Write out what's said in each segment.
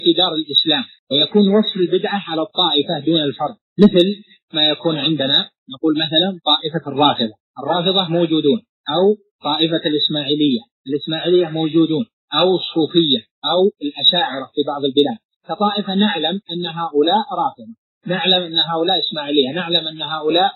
في دار الإسلام، ويكون وصف البدعة على الطائفة دون الفرد، مثل ما يكون عندنا نقول مثلا طائفة الرافضة موجودون، أو طائفة الإسماعيلية موجودون، أو الصوفية، أو الأشاعرة في بعض البلاد. كطائفة نعلم أن هؤلاء رافضة، نعلم أن هؤلاء إسماعيلية، نعلم أن هؤلاء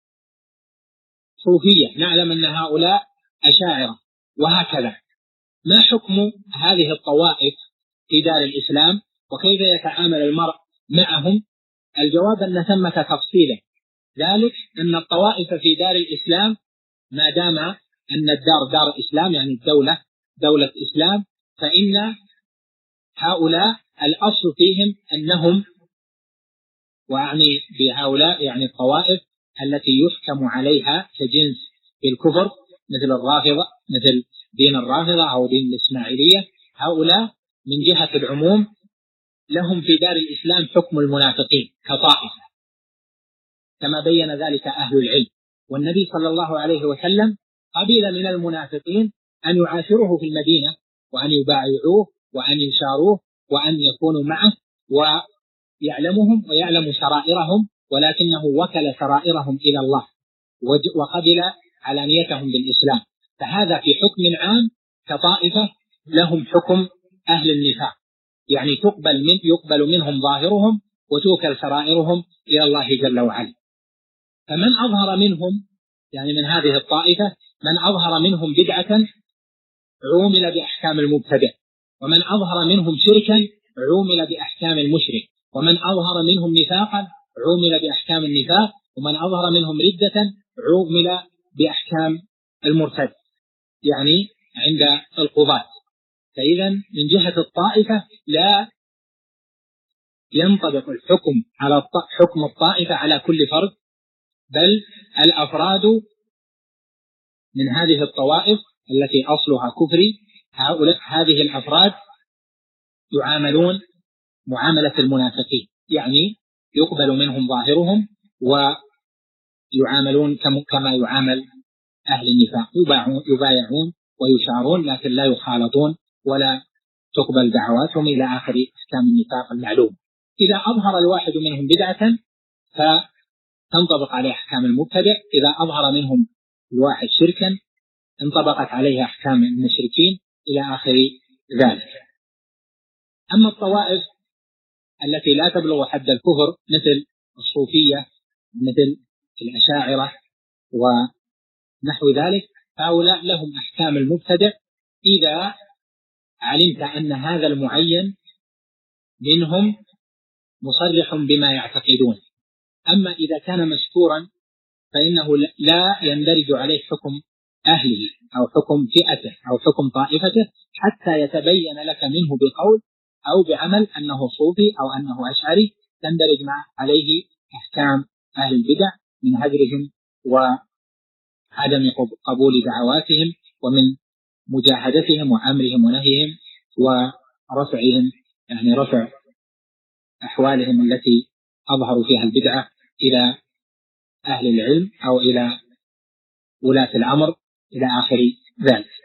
صوفية، نعلم أن هؤلاء أشاعرة، وهكذا. ما حكم هذه الطوائف في دار الإسلام وكيف يتعامل المرء معهم؟ الجواب أن ثمة تفصيلا، ذلك أن الطوائف في دار الإسلام ما دام أن الدار دار إسلام يعني دولة إسلام، فإن هؤلاء الأصل فيهم أنهم، وأعني بهؤلاء يعني الطوائف التي يحكم عليها كجنس بالكفر، مثل الرافضة، مثل دين الرافضة أو دين الإسماعيلية، هؤلاء من جهة العموم لهم في دار الإسلام حكم المنافقين كطائفة، كما بين ذلك أهل العلم. والنبي صلى الله عليه وسلم قبل من المنافقين أن يعاشروه في المدينة، وأن يبايعوه، وأن يشاروه، وأن يكونوا معه، ويعلمهم ويعلم سرائرهم، ولكنه وكل سرائرهم إلى الله وقبل علانيتهم بالإسلام. فهذا في حكم عام كطائفة لهم حكم أهل النفاق، يعني يقبل منهم ظاهرهم وتوكل سرائرهم إلى الله جل وعلا. فمن أظهر منهم يعني من هذه الطائفة من أظهر منهم بدعة عومل بأحكام المبتدع، ومن أظهر منهم شركا عومل بأحكام المشرك، ومن أظهر منهم نفاقا عومل بأحكام النفاق، ومن أظهر منهم ردة عومل بأحكام المرتد يعني عند القضاة. فإذا من جهة الطائفة لا ينطبق الحكم على حكم الطائفة على كل فرد، بل الأفراد من هذه الطوائف التي أصلها كفري، هذه الأفراد يعاملون معاملة المنافقين، يعني يقبل منهم ظاهرهم ويعاملون كما يعامل أهل النفاق، يبايعون ويشارون لكن لا يخالطون ولا تقبل دعواتهم إلى آخر أحكام النفاق المعلوم. إذا أظهر الواحد منهم بدعة فتنطبق عليه أحكام المبتدع، إذا أظهر منهم الواحد شركا انطبقت عليه أحكام المشركين إلى آخر ذلك. أما الطوائف التي لا تبلغ حد الكفر مثل الصوفية، مثل الأشاعرة ونحو ذلك، هؤلاء لهم أحكام المبتدع إذا علمت أن هذا المعين منهم مصرح بما يعتقدون. أما إذا كان مستورا فإنه لا يندرج عليه حكم أهله أو حكم فئته أو حكم طائفته حتى يتبين لك منه بقول أو بعمل أنه صوفي أو أنه أشعري، تندرج عليه أحكام أهل البدع من هجرهم وعدم قبول دعواتهم ومن مجاهدتهم وأمرهم ونهيهم ورفعهم، يعني رفع أحوالهم التي أظهروا فيها البدعة إلى أهل العلم أو إلى ولاة الأمر إلى آخر ذلك.